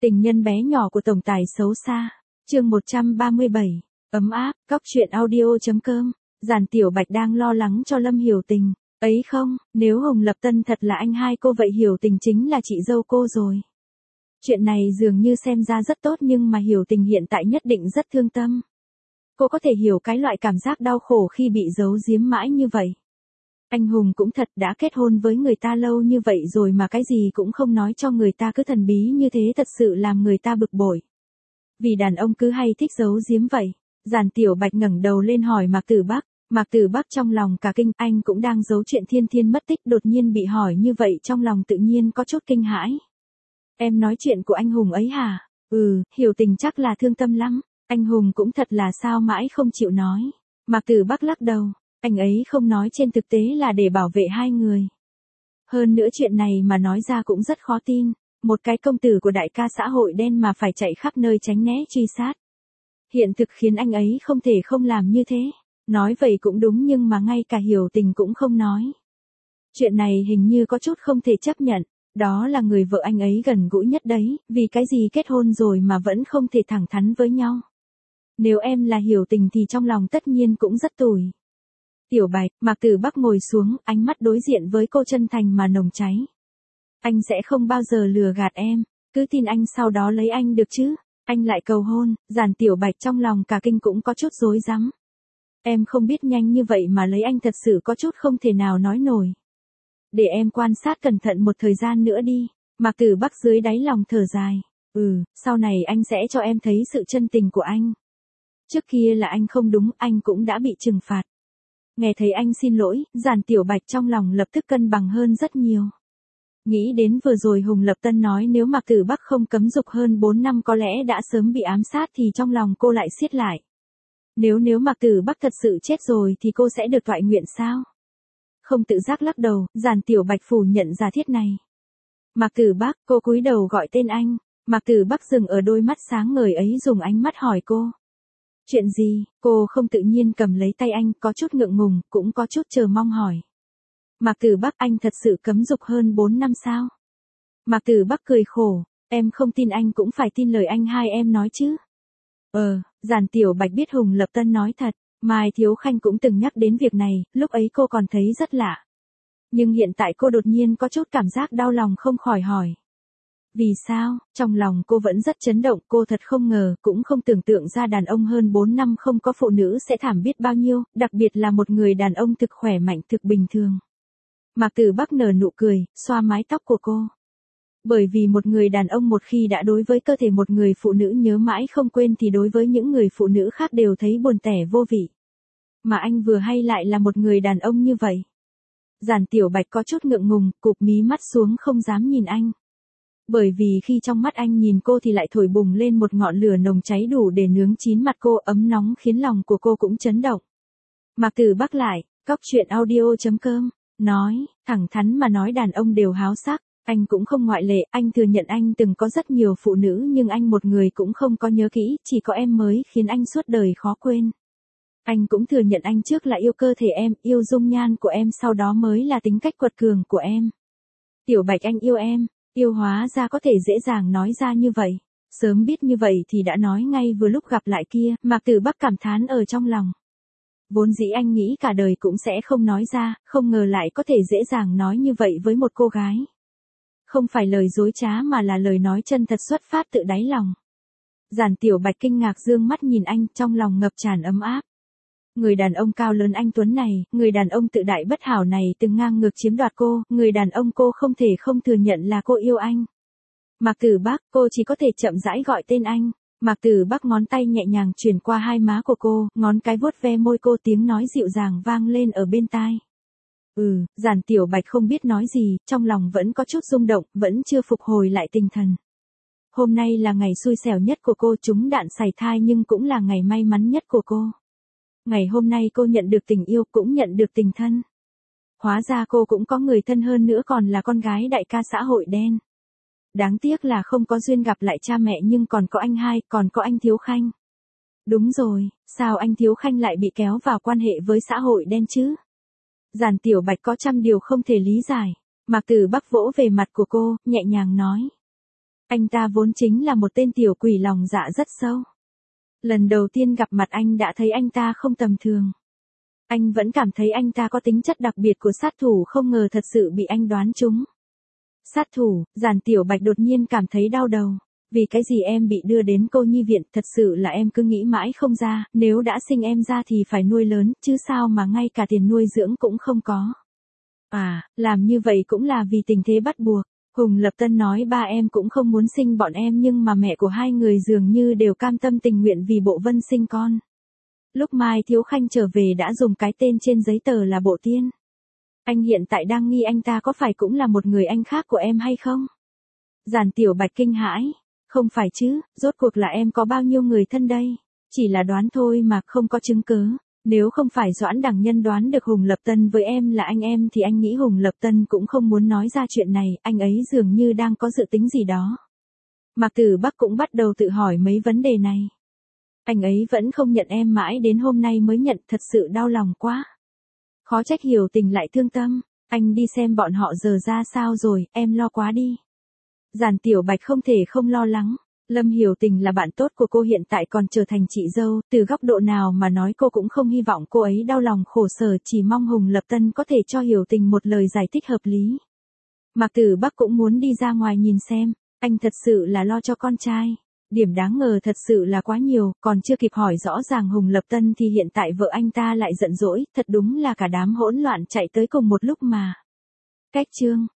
Tình nhân bé nhỏ của tổng tài xấu xa. Chương 137. Ấm áp, Cóc truyện audio.com. Giản Tiểu Bạch đang lo lắng cho Lâm Hiểu Tình. Ấy không, nếu Hồng Lập Tân thật là anh hai cô vậy Hiểu Tình chính là chị dâu cô rồi. Chuyện này dường như xem ra rất tốt nhưng mà Hiểu Tình hiện tại nhất định rất thương tâm. Cô có thể hiểu cái loại cảm giác đau khổ khi bị giấu giếm mãi như vậy. Anh Hùng cũng thật đã kết hôn với người ta lâu như vậy rồi mà cái gì cũng không nói cho người ta, cứ thần bí như thế thật sự làm người ta bực bội. Vì đàn ông cứ hay thích giấu giếm vậy. Giản Tiểu Bạch ngẩng đầu lên hỏi Mạc Tử Bắc. Mạc Tử Bắc trong lòng cả kinh, anh cũng đang giấu chuyện Thiên Thiên mất tích, đột nhiên bị hỏi như vậy trong lòng tự nhiên có chút kinh hãi. Em nói chuyện của anh Hùng ấy hả? Hiểu Tình chắc là thương tâm lắm. Anh Hùng cũng thật là sao mãi không chịu nói. Mạc Tử Bắc lắc đầu. Anh ấy không nói trên thực tế là để bảo vệ hai người. Hơn nữa chuyện này mà nói ra cũng rất khó tin. Một cái công tử của đại ca xã hội đen mà phải chạy khắp nơi tránh né truy sát. Hiện thực khiến anh ấy không thể không làm như thế. Nói vậy cũng đúng nhưng mà ngay cả Hiểu Tình cũng không nói. Chuyện này hình như có chút không thể chấp nhận. Đó là người vợ anh ấy gần gũi nhất đấy, vì cái gì kết hôn rồi mà vẫn không thể thẳng thắn với nhau. Nếu em là Hiểu Tình thì trong lòng tất nhiên cũng rất tủi. Tiểu Bạch, Mạc Tử Bắc ngồi xuống, ánh mắt đối diện với cô chân thành mà nồng cháy. Anh sẽ không bao giờ lừa gạt em, cứ tin anh sau đó lấy anh được chứ. Anh lại cầu hôn. Giản Tiểu Bạch trong lòng cả kinh cũng có chút rối rắm. Em không biết nhanh như vậy mà lấy anh thật sự có chút không thể nào nói nổi. Để em quan sát cẩn thận một thời gian nữa đi. Mạc Tử Bắc dưới đáy lòng thở dài. Sau này anh sẽ cho em thấy sự chân tình của anh. Trước kia là anh không đúng, anh cũng đã bị trừng phạt. Nghe thấy anh xin lỗi, Giản Tiểu Bạch trong lòng lập tức cân bằng hơn rất nhiều. Nghĩ đến vừa rồi Hùng Lập Tân nói nếu Mạc Tử Bắc không cấm dục hơn 4 năm có lẽ đã sớm bị ám sát thì trong lòng cô lại siết lại. Nếu Mạc Tử Bắc thật sự chết rồi thì cô sẽ được toại nguyện sao? Không tự giác lắc đầu, Giản Tiểu Bạch phủ nhận giả thiết này. Mạc Tử Bắc, cô cúi đầu gọi tên anh. Mạc Tử Bắc dừng ở đôi mắt sáng ngời ấy dùng ánh mắt hỏi cô. Chuyện gì? Cô không tự nhiên cầm lấy tay anh, có chút ngượng ngùng, cũng có chút chờ mong hỏi. Mạc Tử Bắc, anh thật sự cấm dục hơn 4 năm sao? Mạc Tử Bắc cười khổ, em không tin anh cũng phải tin lời anh hai em nói chứ. Giản Tiểu Bạch biết Hùng Lập Tân nói thật, Mai Thiếu Khanh cũng từng nhắc đến việc này, lúc ấy cô còn thấy rất lạ. Nhưng hiện tại cô đột nhiên có chút cảm giác đau lòng không khỏi hỏi. Vì sao? Trong lòng cô vẫn rất chấn động, cô thật không ngờ, cũng không tưởng tượng ra đàn ông hơn 4 năm không có phụ nữ sẽ thảm biết bao nhiêu, đặc biệt là một người đàn ông thực khỏe mạnh thực bình thường. Mạc Tử Bắc nở nụ cười, xoa mái tóc của cô. Bởi vì một người đàn ông một khi đã đối với cơ thể một người phụ nữ nhớ mãi không quên thì đối với những người phụ nữ khác đều thấy buồn tẻ vô vị. Mà anh vừa hay lại là một người đàn ông như vậy. Giản Tiểu Bạch có chút ngượng ngùng, cụp mí mắt xuống không dám nhìn anh. Bởi vì khi trong mắt anh nhìn cô thì lại thổi bùng lên một ngọn lửa nồng cháy đủ để nướng chín mặt cô, ấm nóng khiến lòng của cô cũng chấn động. Mạc Tử Bắc lại, Cóc truyện audio.com, nói, thẳng thắn mà nói đàn ông đều háo sắc, anh cũng không ngoại lệ, anh thừa nhận anh từng có rất nhiều phụ nữ nhưng anh một người cũng không có nhớ kỹ, chỉ có em mới khiến anh suốt đời khó quên. Anh cũng thừa nhận anh trước là yêu cơ thể em, yêu dung nhan của em, sau đó mới là tính cách quật cường của em. Tiểu Bạch, anh yêu em. Yêu hóa ra có thể dễ dàng nói ra như vậy. Sớm biết như vậy thì đã nói ngay vừa lúc gặp lại kia. Mạc Tử Bắc cảm thán ở trong lòng. Vốn dĩ anh nghĩ cả đời cũng sẽ không nói ra, không ngờ lại có thể dễ dàng nói như vậy với một cô gái. Không phải lời dối trá mà là lời nói chân thật xuất phát tự đáy lòng. Giản Tiểu Bạch kinh ngạc dương mắt nhìn anh, trong lòng ngập tràn ấm áp. Người đàn ông cao lớn anh tuấn này, người đàn ông tự đại bất hảo này từng ngang ngược chiếm đoạt cô, người đàn ông cô không thể không thừa nhận là cô yêu anh. Mạc Tử Bắc, cô chỉ có thể chậm rãi gọi tên anh. Mạc Tử Bắc ngón tay nhẹ nhàng chuyển qua hai má của cô, ngón cái vuốt ve môi cô, tiếng nói dịu dàng vang lên ở bên tai. Giản Tiểu Bạch không biết nói gì, trong lòng vẫn có chút rung động, vẫn chưa phục hồi lại tinh thần. Hôm nay là ngày xui xẻo nhất của cô, trúng đạn sảy thai nhưng cũng là ngày may mắn nhất của cô. Ngày hôm nay cô nhận được tình yêu, cũng nhận được tình thân. Hóa ra cô cũng có người thân hơn nữa, còn là con gái đại ca xã hội đen. Đáng tiếc là không có duyên gặp lại cha mẹ, nhưng còn có anh hai, còn có anh Thiếu Khanh. Đúng rồi, sao anh Thiếu Khanh lại bị kéo vào quan hệ với xã hội đen chứ? Giản Tiểu Bạch có trăm điều không thể lý giải. Mạc Tử Bắc vỗ về mặt của cô, nhẹ nhàng nói. Anh ta vốn chính là một tên tiểu quỷ lòng dạ rất sâu. Lần đầu tiên gặp mặt anh đã thấy anh ta không tầm thường. Anh vẫn cảm thấy anh ta có tính chất đặc biệt của sát thủ, không ngờ thật sự bị anh đoán trúng. Sát thủ, Giản Tiểu Bạch đột nhiên cảm thấy đau đầu. Vì cái gì em bị đưa đến cô nhi viện, thật sự là em cứ nghĩ mãi không ra, nếu đã sinh em ra thì phải nuôi lớn, chứ sao mà ngay cả tiền nuôi dưỡng cũng không có. À, làm như vậy cũng là vì tình thế bắt buộc. Hùng Lập Tân nói ba em cũng không muốn sinh bọn em, nhưng mà mẹ của hai người dường như đều cam tâm tình nguyện vì Bộ Vân sinh con. Lúc Mai Thiếu Khanh trở về đã dùng cái tên trên giấy tờ là Bộ Tiên. Anh hiện tại đang nghi anh ta có phải cũng là một người anh khác của em hay không? Giản Tiểu Bạch kinh hãi. Không phải chứ, rốt cuộc là em có bao nhiêu người thân đây? Chỉ là đoán thôi mà, không có chứng cứ. Nếu không phải Doãn Đằng Nhân đoán được Hùng Lập Tân với em là anh em thì anh nghĩ Hùng Lập Tân cũng không muốn nói ra chuyện này, anh ấy dường như đang có dự tính gì đó. Mạc Tử Bắc cũng bắt đầu tự hỏi mấy vấn đề này. Anh ấy vẫn không nhận em, mãi đến hôm nay mới nhận, thật sự đau lòng quá. Khó trách Hiểu Tình lại thương tâm. Anh đi xem bọn họ giờ ra sao rồi, em lo quá đi. Giản Tiểu Bạch không thể không lo lắng. Lâm Hiểu Tình là bạn tốt của cô, hiện tại còn trở thành chị dâu, từ góc độ nào mà nói cô cũng không hy vọng cô ấy đau lòng khổ sở, chỉ mong Hùng Lập Tân có thể cho Hiểu Tình một lời giải thích hợp lý. Mạc Tử Bắc cũng muốn đi ra ngoài nhìn xem, anh thật sự là lo cho con trai. Điểm đáng ngờ thật sự là quá nhiều, còn chưa kịp hỏi rõ ràng Hùng Lập Tân thì hiện tại vợ anh ta lại giận dỗi, thật đúng là cả đám hỗn loạn chạy tới cùng một lúc mà. Cách chương